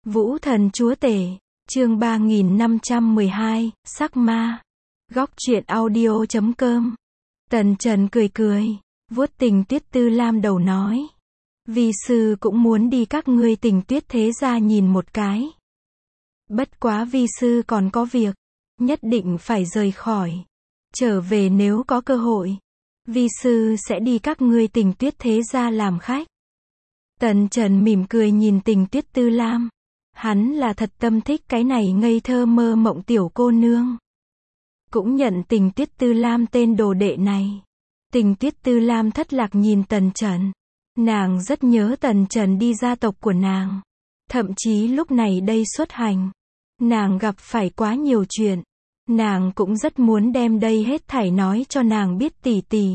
Vũ thần chúa tể, chương 3512, sắc ma. Góc truyện audio.com. Tần Trần cười cười, vuốt Tình Tuyết Tư Lam đầu nói. Vi sư cũng muốn đi các ngươi Tình Tuyết thế gia nhìn một cái. Bất quá vi sư còn có việc, nhất định phải rời khỏi. Trở về nếu có cơ hội, vi sư sẽ đi các ngươi Tình Tuyết thế gia làm khách. Tần Trần mỉm cười nhìn Tình Tuyết Tư Lam. Hắn là thật tâm thích cái này ngây thơ mơ mộng tiểu cô nương. Cũng nhận Tình Tuyết Tư Lam tên đồ đệ này. Tình Tuyết Tư Lam thất lạc nhìn Tần Trần. Nàng rất nhớ Tần Trần đi gia tộc của nàng. Thậm chí lúc này đây xuất hành, nàng gặp phải quá nhiều chuyện. Nàng cũng rất muốn đem đây hết thảy nói cho nàng biết tỷ tỷ.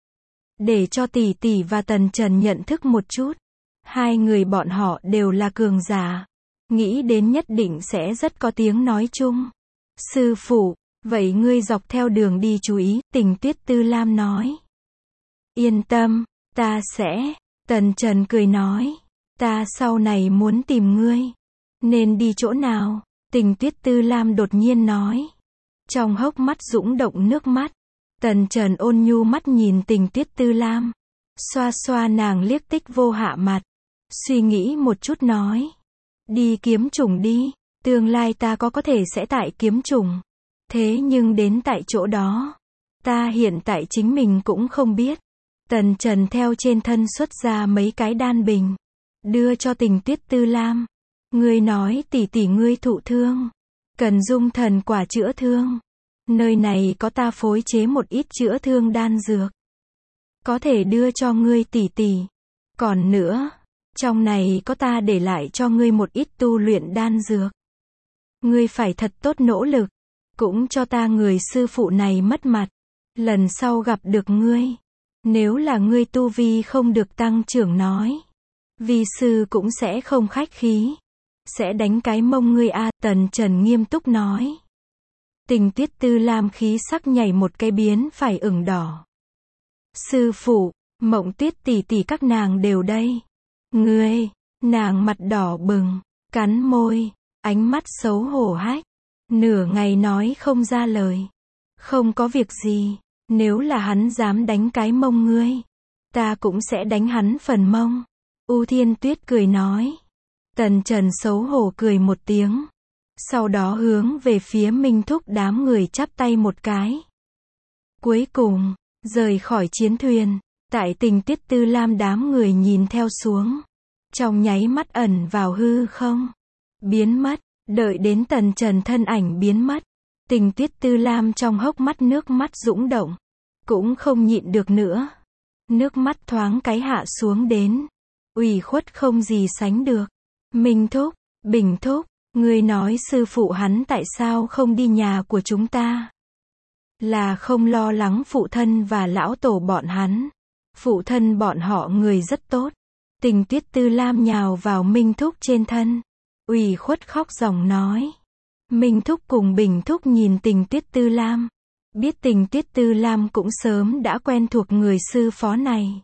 Để cho tỷ tỷ và Tần Trần nhận thức một chút. Hai người bọn họ đều là cường giả. Nghĩ đến nhất định sẽ rất có tiếng nói chung. Sư phụ, vậy ngươi dọc theo đường đi chú ý, Tình Tuyết Tư Lam nói. Yên tâm, ta sẽ. Tần Trần cười nói. Ta sau này muốn tìm ngươi. Nên đi chỗ nào? Tình Tuyết Tư Lam đột nhiên nói. Trong hốc mắt dũng động nước mắt. Tần Trần ôn nhu mắt nhìn Tình Tuyết Tư Lam. Xoa xoa nàng liếc tích vô hạ mặt. Suy nghĩ một chút nói. Đi kiếm chủng đi. Tương lai ta có thể sẽ tại kiếm chủng. Thế nhưng đến tại chỗ đó, ta hiện tại chính mình cũng không biết. Tần Trần theo trên thân xuất ra mấy cái đan bình. Đưa cho Tình Tuyết Tư Lam. Ngươi nói tỷ tỷ ngươi thụ thương. Cần dung thần quả chữa thương. Nơi này có ta phối chế một ít chữa thương đan dược. Có thể đưa cho ngươi tỷ tỷ. Còn nữa, trong này có ta để lại cho ngươi một ít tu luyện đan dược. Ngươi phải thật tốt nỗ lực. Cũng cho ta người sư phụ này mất mặt. Lần sau gặp được ngươi, nếu là ngươi tu vi không được tăng trưởng nói, vi sư cũng sẽ không khách khí. Sẽ đánh cái mông ngươi a. Tần Trần nghiêm túc nói. Tình Tuyết Tư Lam khí sắc nhảy một cái biến phải ửng đỏ. Sư phụ, Mộng Tuyết tỷ tỷ các nàng đều đây. Ngươi, nàng mặt đỏ bừng, cắn môi, ánh mắt xấu hổ hách. Nửa ngày nói không ra lời. Không có việc gì, nếu là hắn dám đánh cái mông ngươi, ta cũng sẽ đánh hắn phần mông. U Thiên Tuyết cười nói. Tần Trần xấu hổ cười một tiếng. Sau đó hướng về phía Minh Thúc đám người chắp tay một cái. Cuối cùng, rời khỏi chiến thuyền. Tại Tình Tuyết Tư Lam đám người nhìn theo xuống. Trong nháy mắt ẩn vào hư không. Biến mất. Đợi đến Tần Trần thân ảnh biến mất. Tình Tuyết Tư Lam trong hốc mắt nước mắt dũng động. Cũng không nhịn được nữa. Nước mắt thoáng cái hạ xuống đến. Ủy khuất không gì sánh được. Minh Thúc, Bình Thúc, ngươi nói sư phụ hắn tại sao không đi nhà của chúng ta? Là không lo lắng phụ thân và lão tổ bọn hắn. Phụ thân bọn họ người rất tốt. Tình Tuyết Tư Lam nhào vào Minh Thúc trên thân. Ủy khuất khóc ròng nói. Minh Thúc cùng Bình Thúc nhìn Tình Tuyết Tư Lam. Biết Tình Tuyết Tư Lam cũng sớm đã quen thuộc người sư phó này.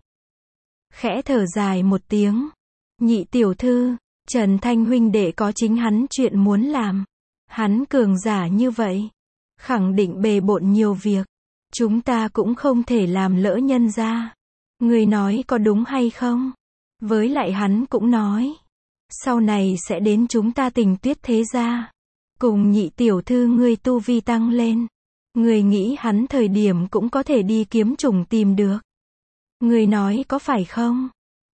Khẽ thở dài một tiếng. Nhị tiểu thư, Trần Thanh huynh đệ có chính hắn chuyện muốn làm. Hắn cường giả như vậy. Khẳng định bề bộn nhiều việc. Chúng ta cũng không thể làm lỡ nhân ra. Người nói có đúng hay không? Với lại hắn cũng nói. Sau này sẽ đến chúng ta Tình Tuyết thế gia. Cùng nhị tiểu thư ngươi tu vi tăng lên. Người nghĩ hắn thời điểm cũng có thể đi kiếm chủng tìm được. Người nói có phải không?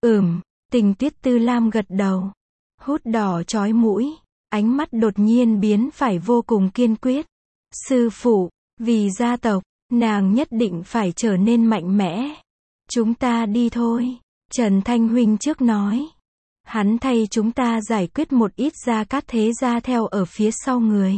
Tình Tuyết Tư Lam gật đầu. Hút đỏ chói mũi. Ánh mắt đột nhiên biến phải vô cùng kiên quyết. Sư phụ, vì gia tộc, nàng nhất định phải trở nên mạnh mẽ. Chúng ta đi thôi. Trần Thanh huynh trước nói. Hắn thay chúng ta giải quyết một ít Gia Cát thế gia theo ở phía sau người.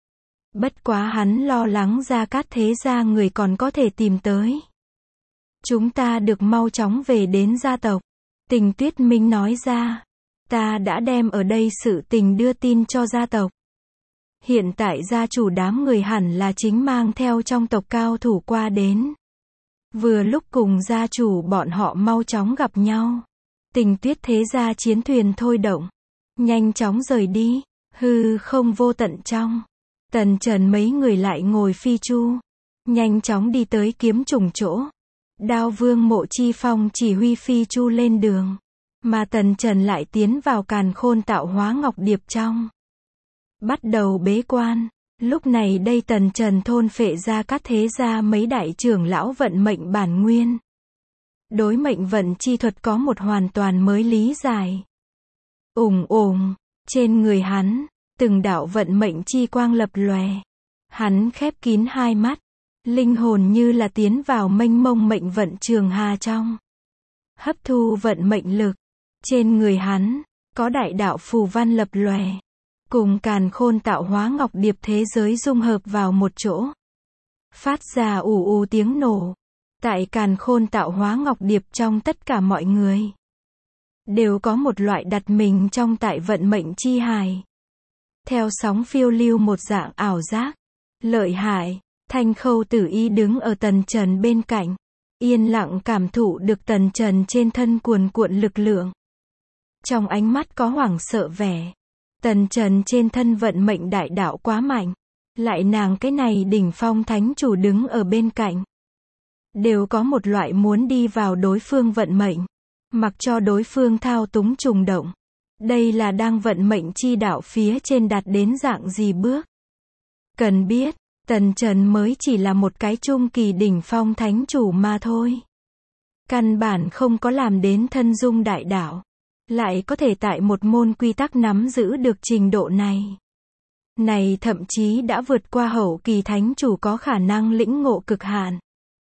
Bất quá hắn lo lắng Gia Cát thế gia người còn có thể tìm tới. Chúng ta được mau chóng về đến gia tộc. Tình Tuyết Minh nói ra. Ta đã đem ở đây sự tình đưa tin cho gia tộc. Hiện tại gia chủ đám người hẳn là chính mang theo trong tộc cao thủ qua đến. Vừa lúc cùng gia chủ bọn họ mau chóng gặp nhau. Tình Tuyết thế gia chiến thuyền thôi động. nhanh chóng rời đi. Hư không vô tận trong. Tần Trần mấy người lại ngồi phi chu, nhanh chóng đi tới kiếm trùng chỗ. Đao vương Mộ Chi Phong chỉ huy phi chu lên đường, mà Tần Trần lại tiến vào càn khôn tạo hóa ngọc điệp trong. Bắt đầu bế quan. Lúc này đây Tần Trần thôn phệ ra các thế gia mấy đại trưởng lão vận mệnh bản nguyên. Đối mệnh vận chi thuật có một hoàn toàn mới lý giải. Trên người hắn, từng đạo vận mệnh chi quang lập lòe. Hắn khép kín hai mắt, linh hồn như là tiến vào mênh mông mệnh vận trường hà trong. Hấp thu vận mệnh lực. Trên người hắn, có đại đạo phù văn lập lòe, cùng càn khôn tạo hóa ngọc điệp thế giới dung hợp vào một chỗ. Phát ra ù tiếng nổ. Tại càn khôn tạo hóa ngọc điệp trong tất cả mọi người đều có một loại đặt mình trong tại vận mệnh chi hài. Theo sóng phiêu lưu một dạng ảo giác. Lợi hại. Thanh Khâu Tử Y đứng ở Tần Trần bên cạnh, yên lặng cảm thụ được Tần Trần trên thân cuồn cuộn lực lượng. Trong ánh mắt có hoảng sợ vẻ. Tần Trần trên thân vận mệnh đại đạo quá mạnh. Lại nàng cái này đỉnh phong thánh chủ đứng ở bên cạnh. Đều có một loại muốn đi vào đối phương vận mệnh. Mặc cho đối phương thao túng trùng động. Đây là đang vận mệnh chi đạo phía trên đạt đến dạng gì bước. Cần biết, Tần Trần mới chỉ là một cái trung kỳ đỉnh phong thánh chủ mà thôi. Căn bản không có làm đến thân dung đại đạo. Lại có thể tại một môn quy tắc nắm giữ được trình độ này. Này thậm chí đã vượt qua hậu kỳ thánh chủ có khả năng lĩnh ngộ cực hạn.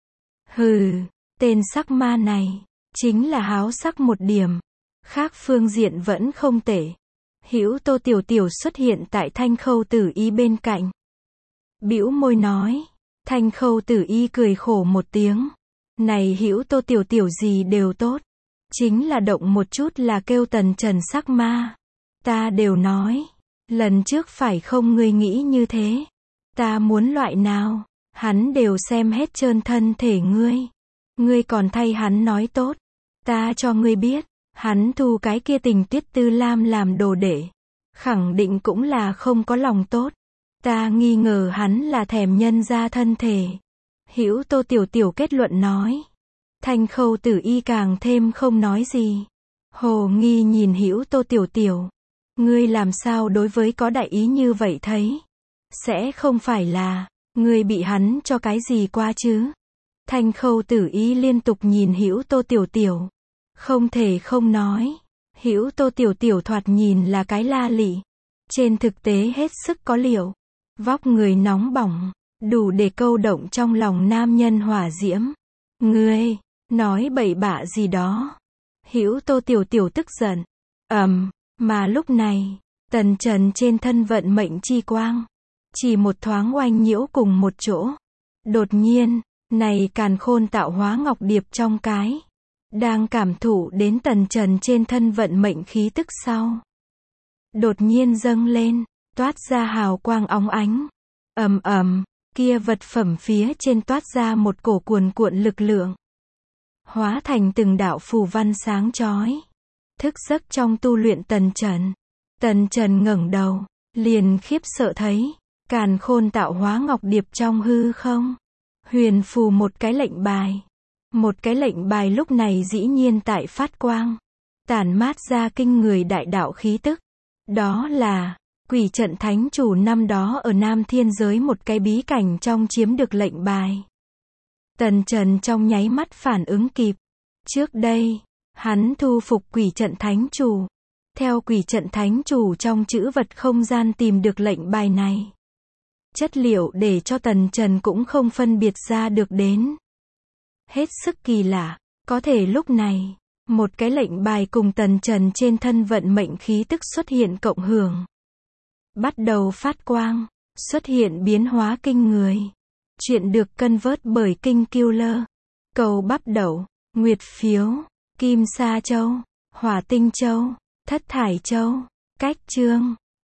Hừ, tên sắc ma này, chính là háo sắc một điểm. Khác phương diện vẫn không tệ. Hữu Tô Tiểu Tiểu xuất hiện tại Thanh Khâu Tử Y bên cạnh. Bĩu môi nói. Thanh Khâu Tử Y cười khổ một tiếng. Này Hữu Tô Tiểu Tiểu gì đều tốt. Chính là động một chút là kêu Tần Trần sắc ma. Ta đều nói. Lần trước phải không ngươi nghĩ như thế. Ta muốn loại nào. Hắn đều xem hết trơn thân thể ngươi. Ngươi còn thay hắn nói tốt. Ta cho ngươi biết. Hắn thu cái kia Tình Tuyết Tư Lam làm đồ đệ. Khẳng định cũng là không có lòng tốt. Ta nghi ngờ hắn là thèm nhân ra thân thể. Hữu Tô Tiểu Tiểu kết luận nói. Thanh Khâu Tử Y càng thêm không nói gì. Hồ nghi nhìn Hữu Tô Tiểu Tiểu. Ngươi làm sao đối với có đại ý như vậy thấy? Sẽ không phải là ngươi bị hắn cho cái gì qua chứ? Thanh Khâu Tử Y liên tục nhìn Hữu Tô Tiểu Tiểu. Không thể không nói. Hữu Tô Tiểu Tiểu thoạt nhìn là cái la lị. Trên thực tế hết sức có liệu. Vóc người nóng bỏng. Đủ để câu động trong lòng nam nhân hỏa diễm. Ngươi, nói bậy bạ gì đó. Hữu Tô Tiểu Tiểu tức giận. Mà lúc này, Tần Trần trên thân vận mệnh chi quang. Chỉ một thoáng oanh nhiễu cùng một chỗ. Đột nhiên, này càn khôn tạo hóa ngọc điệp trong cái. Đang cảm thụ đến Tần Trần trên thân vận mệnh khí tức sau. Đột nhiên dâng lên, toát ra hào quang óng ánh. Kia vật phẩm phía trên toát ra một cổ cuồn cuộn lực lượng. Hóa thành từng đạo phù văn sáng chói. Thức giấc trong tu luyện Tần Trần. Tần Trần ngẩng đầu, liền khiếp sợ thấy, càn khôn tạo hóa ngọc điệp trong hư không. Huyền phù một cái lệnh bài. Một cái lệnh bài lúc này dĩ nhiên tại phát quang. Tản mát ra kinh người đại đạo khí tức. Đó là Quỷ Trận Thánh Chủ năm đó ở Nam Thiên Giới một cái bí cảnh trong chiếm được lệnh bài. Tần Trần trong nháy mắt phản ứng kịp. Trước đây, hắn thu phục Quỷ Trận Thánh Chủ. Theo Quỷ Trận Thánh Chủ trong trữ vật không gian tìm được lệnh bài này. Chất liệu để cho Tần Trần cũng không phân biệt ra được đến. Hết sức kỳ lạ, có thể lúc này, một cái lệnh bài cùng Tần Trần trên thân vận mệnh khí tức xuất hiện cộng hưởng. Bắt đầu phát quang, xuất hiện biến hóa kinh người. Chuyện được cân vớt bởi Kinh Killer. Cầu bắp đậu, nguyệt phiếu, kim sa châu, hỏa tinh châu, thất thải châu, cách chương.